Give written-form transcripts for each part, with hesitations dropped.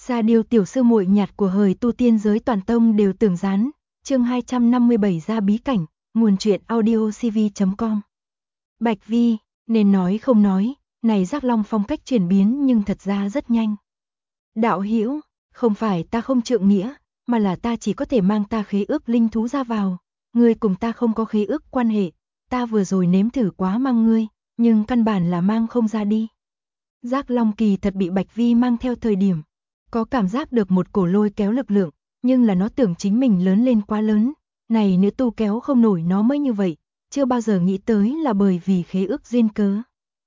Sa điêu tiểu sư muội nhạt của hời tu tiên giới toàn tông đều tưởng gián. Chương 257 ra bí cảnh, nguồn truyện audiocv.com. Bạch Vi, nên nói không nói, này Giác Long phong cách chuyển biến nhưng thật ra rất nhanh. Đạo hữu, không phải ta không trượng nghĩa, mà là ta chỉ có thể mang ta khế ước linh thú ra vào, ngươi cùng ta không có khế ước quan hệ, ta vừa rồi nếm thử quá mang ngươi, nhưng căn bản là mang không ra đi. Giác Long kỳ thật bị Bạch Vi mang theo thời điểm, có cảm giác được một cổ lôi kéo lực lượng, nhưng là nó tưởng chính mình lớn lên quá lớn, này nữ tu kéo không nổi nó mới như vậy, chưa bao giờ nghĩ tới là bởi vì khế ước duyên cớ.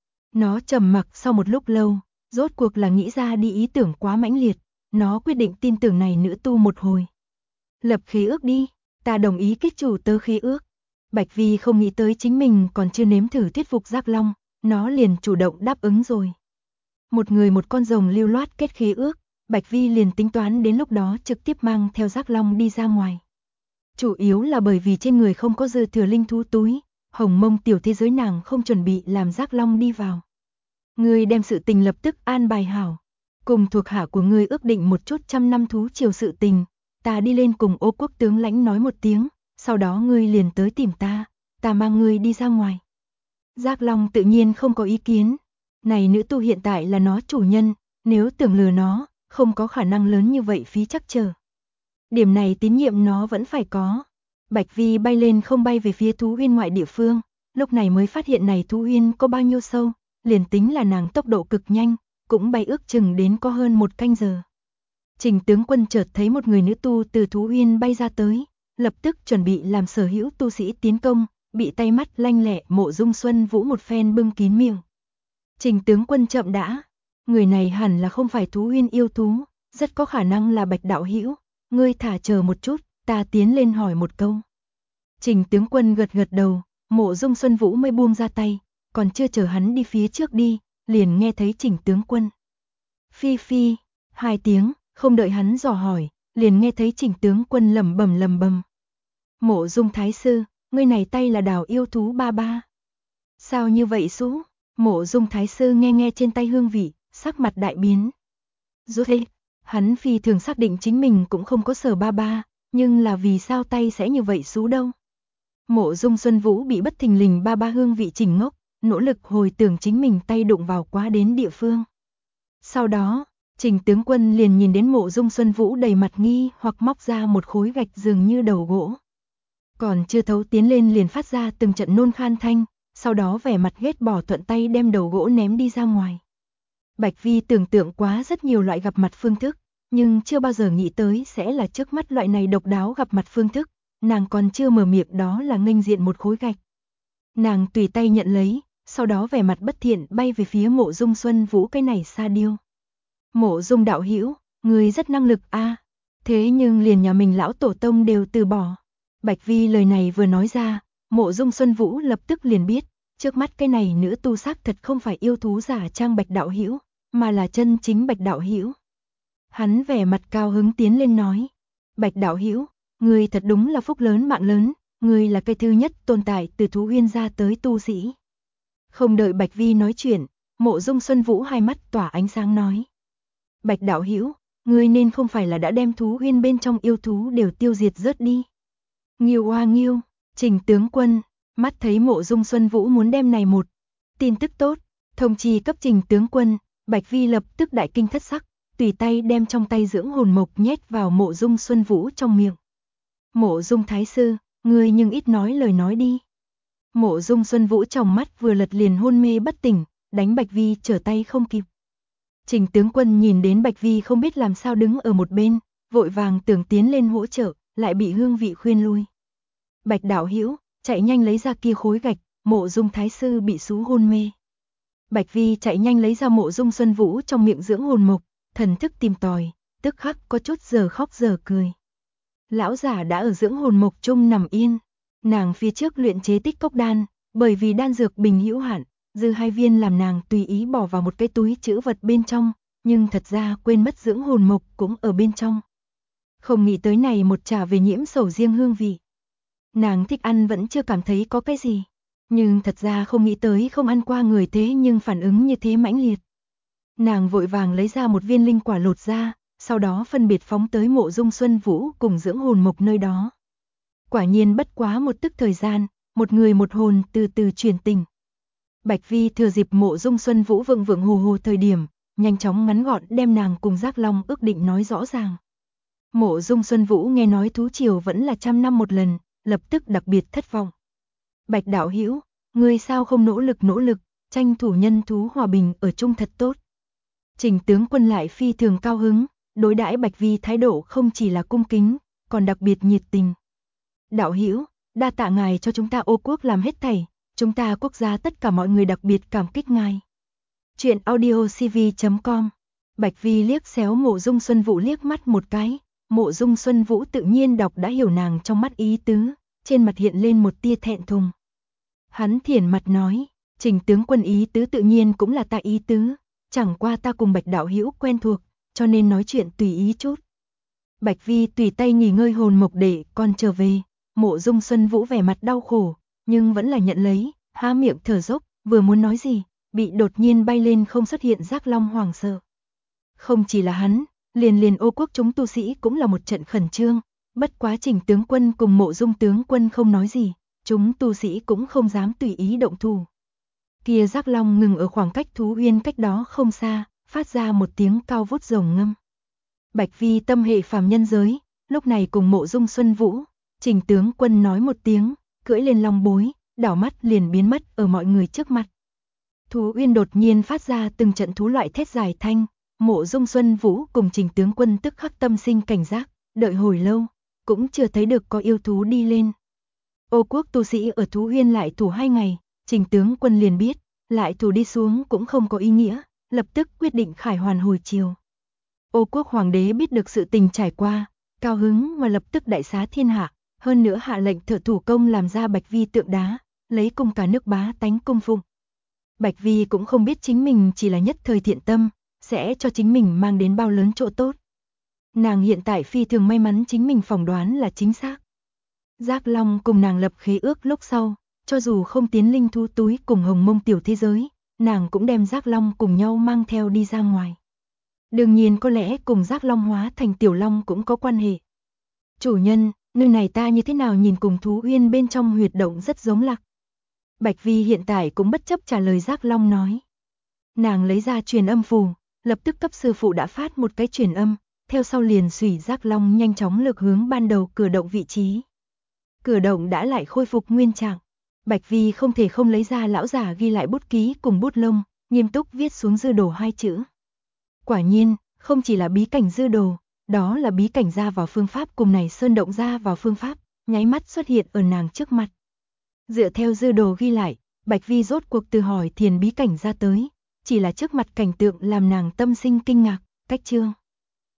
Nó trầm mặc sau một lúc lâu, rốt cuộc là nghĩ ra đi ý tưởng quá mãnh liệt, nó quyết định tin tưởng này nữ tu một hồi. Lập khế ước đi, ta đồng ý kết chủ tớ khế ước. Bạch Vi không nghĩ tới chính mình còn chưa nếm thử thuyết phục Giác Long, nó liền chủ động đáp ứng rồi. Một người một con rồng lưu loát kết khế ước, Bạch Vi liền tính toán đến lúc đó trực tiếp mang theo Giác Long đi ra ngoài. Chủ yếu là bởi vì trên người không có dư thừa linh thú túi, hồng mông tiểu thế giới nàng không chuẩn bị làm Giác Long đi vào. Ngươi đem sự tình lập tức an bài hảo, cùng thuộc hạ của ngươi ước định một chút 100 năm thú triều sự tình, ta đi lên cùng Ô Quốc tướng lãnh nói một tiếng, sau đó ngươi liền tới tìm ta mang ngươi đi ra ngoài. Giác Long tự nhiên không có ý kiến, này nữ tu hiện tại là nó chủ nhân, nếu tưởng lừa nó, không có khả năng lớn như vậy phí chắc chờ. Điểm này tín nhiệm nó vẫn phải có. Bạch Vi bay lên không bay về phía thú uyên ngoại địa phương, lúc này mới phát hiện này thú uyên có bao nhiêu sâu, liền tính là nàng tốc độ cực nhanh, cũng bay ước chừng đến có hơn 1 canh giờ. Trình tướng quân chợt thấy một người nữ tu từ thú uyên bay ra tới, lập tức chuẩn bị làm sở hữu tu sĩ tiến công, bị tay mắt lanh lẹ Mộ Dung Xuân Vũ một phen bưng kín miệng. Trình tướng quân chậm đã, người này hẳn là không phải thú uyên yêu thú, rất có khả năng là Bạch đạo hữu, ngươi thả chờ một chút, ta tiến lên hỏi một câu. Trình tướng quân gật gật đầu, Mộ Dung Xuân Vũ mới buông ra tay, còn chưa chờ hắn đi phía trước đi, liền nghe thấy Trình tướng quân. Phi phi, 2 tiếng, không đợi hắn dò hỏi, liền nghe thấy Trình tướng quân lẩm bẩm. Mộ Dung thái sư, ngươi này tay là đào yêu thú ba ba. Sao như vậy sú? Mộ Dung thái sư nghe trên tay hương vị, sắc mặt đại biến. Rốt thế, hắn phi thường xác định chính mình cũng không có sở ba ba, nhưng là vì sao tay sẽ như vậy sú đâu? Mộ Dung Xuân Vũ bị bất thình lình ba ba hương vị chỉnh ngốc, nỗ lực hồi tưởng chính mình tay đụng vào quá đến địa phương. Sau đó, Trình tướng quân liền nhìn đến Mộ Dung Xuân Vũ đầy mặt nghi hoặc móc ra một khối gạch dường như đầu gỗ. Còn chưa thấu tiến lên liền phát ra từng trận nôn khan thanh, sau đó vẻ mặt ghét bỏ thuận tay đem đầu gỗ ném đi ra ngoài. Bạch Vi tưởng tượng quá rất nhiều loại gặp mặt phương thức, nhưng chưa bao giờ nghĩ tới sẽ là trước mắt loại này độc đáo gặp mặt phương thức, nàng còn chưa mở miệng đó là nghênh diện một khối gạch. Nàng tùy tay nhận lấy, sau đó vẻ mặt bất thiện bay về phía Mộ Dung Xuân Vũ cái này sa điêu. Mộ Dung đạo hữu, người rất năng lực a, thế nhưng liền nhà mình lão tổ tông đều từ bỏ. Bạch Vi lời này vừa nói ra, Mộ Dung Xuân Vũ lập tức liền biết, trước mắt cái này nữ tu xác thật không phải yêu thú giả trang Bạch đạo hữu, mà là chân chính Bạch đạo hữu. Hắn vẻ mặt cao hứng tiến lên nói, Bạch đạo hữu, ngươi thật đúng là phúc lớn mạng lớn, ngươi là cái thứ nhất tồn tại từ thú uyên ra tới tu sĩ. Không đợi Bạch Vi nói chuyện, Mộ Dung Xuân Vũ hai mắt tỏa ánh sáng nói, Bạch đạo hữu, ngươi nên không phải là đã đem thú uyên bên trong yêu thú đều tiêu diệt rớt đi. Nghiêu oa nghiêu, Trình tướng quân, mắt thấy Mộ Dung Xuân Vũ muốn đem này một tin tức tốt, thông chi cấp Trình tướng quân, Bạch Vi lập tức đại kinh thất sắc, tùy tay đem trong tay dưỡng hồn mộc nhét vào Mộ Dung Xuân Vũ trong miệng. Mộ Dung thái sư, ngươi nhưng ít nói lời nói đi. Mộ Dung Xuân Vũ trong mắt vừa lật liền hôn mê bất tỉnh, đánh Bạch Vi trở tay không kịp. Trình tướng quân nhìn đến Bạch Vi không biết làm sao đứng ở một bên, vội vàng tưởng tiến lên hỗ trợ, lại bị hương vị khuyên lui. Bạch đạo hữu, chạy nhanh lấy ra kia khối gạch, Mộ Dung thái sư bị sú hôn mê. Bạch Vi chạy nhanh lấy ra Mộ Dung Xuân Vũ trong miệng dưỡng hồn mộc, thần thức tìm tòi, tức khắc có chút giờ khóc giờ cười. Lão giả đã ở dưỡng hồn mộc chung nằm yên, nàng phía trước luyện chế tích cốc đan, bởi vì đan dược bình hữu hạn, dư 2 viên làm nàng tùy ý bỏ vào một cái túi trữ vật bên trong, nhưng thật ra quên mất dưỡng hồn mộc cũng ở bên trong. Không nghĩ tới này một trà về nhiễm sầu riêng hương vị. Nàng thích ăn vẫn chưa cảm thấy có cái gì, nhưng thật ra không nghĩ tới không ăn qua người thế nhưng phản ứng như thế mãnh liệt. Nàng vội vàng lấy ra một viên linh quả lột ra, sau đó phân biệt phóng tới Mộ Dung Xuân Vũ cùng dưỡng hồn mộc nơi đó. Quả nhiên bất quá một tức thời gian, một người một hồn từ từ chuyển tình. Bạch Vi thừa dịp Mộ Dung Xuân Vũ vượng vượng hồ hồ thời điểm, nhanh chóng ngắn gọn đem nàng cùng Giác Long ước định nói rõ ràng. Mộ Dung Xuân Vũ nghe nói thú triều vẫn là 100 năm một lần, lập tức đặc biệt thất vọng. Bạch đạo hữu, ngươi sao không nỗ lực, tranh thủ nhân thú hòa bình ở chung thật tốt. Trình tướng quân lại phi thường cao hứng, đối đãi Bạch Vi thái độ không chỉ là cung kính, còn đặc biệt nhiệt tình. Đạo hữu, đa tạ ngài cho chúng ta Ô Quốc làm hết thảy, chúng ta quốc gia tất cả mọi người đặc biệt cảm kích ngài. Chuyện audiocv.com. Bạch Vi liếc xéo Mộ Dung Xuân Vũ liếc mắt một cái, Mộ Dung Xuân Vũ tự nhiên đọc đã hiểu nàng trong mắt ý tứ, trên mặt hiện lên một tia thẹn thùng. Hắn thiển mặt nói, Trình tướng quân ý tứ tự nhiên cũng là ta ý tứ, chẳng qua ta cùng Bạch đạo hữu quen thuộc, cho nên nói chuyện tùy ý chút. Bạch Vi tùy tay nghỉ ngơi hồn mộc để con trở về, Mộ Dung Xuân Vũ vẻ mặt đau khổ, nhưng vẫn là nhận lấy, há miệng thở dốc, vừa muốn nói gì, bị đột nhiên bay lên không xuất hiện Giác Long hoảng sợ. Không chỉ là hắn, liền Ô Quốc chúng tu sĩ cũng là một trận khẩn trương, bất quá Trình tướng quân cùng Mộ Dung tướng quân không nói gì, chúng tu sĩ cũng không dám tùy ý động thủ. Kia Giác Long ngừng ở khoảng cách Thú Uyên cách đó không xa, phát ra một tiếng cao vút rồng ngâm. Bạch Vi tâm hệ phàm nhân giới, lúc này cùng Mộ Dung Xuân Vũ, Trình tướng quân nói một tiếng, cưỡi lên long bối, đảo mắt liền biến mất ở mọi người trước mặt. Thú Uyên đột nhiên phát ra từng trận thú loại thét dài thanh, Mộ Dung Xuân Vũ cùng Trình tướng quân tức khắc tâm sinh cảnh giác, đợi hồi lâu, cũng chưa thấy được có yêu thú đi lên. Ô Quốc tu sĩ ở Thú Uyên lại thủ 2 ngày, Trình tướng quân liền biết, lại thủ đi xuống cũng không có ý nghĩa, lập tức quyết định khải hoàn hồi chiều. Ô Quốc hoàng đế biết được sự tình trải qua, cao hứng mà lập tức đại xá thiên hạ, hơn nữa hạ lệnh thợ thủ công làm ra Bạch Vi tượng đá, lấy cùng cả nước bá tánh cung phụng. Bạch Vi cũng không biết chính mình chỉ là nhất thời thiện tâm, sẽ cho chính mình mang đến bao lớn chỗ tốt. Nàng hiện tại phi thường may mắn chính mình phỏng đoán là chính xác. Giác Long cùng nàng lập khế ước lúc sau, cho dù không tiến linh thú túi cùng hồng mông tiểu thế giới, nàng cũng đem Giác Long cùng nhau mang theo đi ra ngoài. Đương nhiên có lẽ cùng Giác Long hóa thành tiểu long cũng có quan hệ. Chủ nhân, nơi này ta như thế nào nhìn cùng Thú Uyên bên trong huyệt động rất giống lạc. Bạch Vi hiện tại cũng bất chấp trả lời Giác Long nói. Nàng lấy ra truyền âm phù, lập tức cấp sư phụ đã phát một cái truyền âm, theo sau liền xủy Giác Long nhanh chóng lược hướng ban đầu cửa động vị trí. Cửa động đã lại khôi phục nguyên trạng. Bạch Vi không thể không lấy ra lão giả ghi lại bút ký cùng bút lông, nghiêm túc viết xuống dư đồ 2 chữ. Quả nhiên, không chỉ là bí cảnh dư đồ, đó là bí cảnh ra vào phương pháp cùng này sơn động ra vào phương pháp, nháy mắt xuất hiện ở nàng trước mặt. Dựa theo dư đồ ghi lại, Bạch Vi rốt cuộc từ hỏi thiền bí cảnh ra tới, chỉ là trước mặt cảnh tượng làm nàng tâm sinh kinh ngạc, cách chương.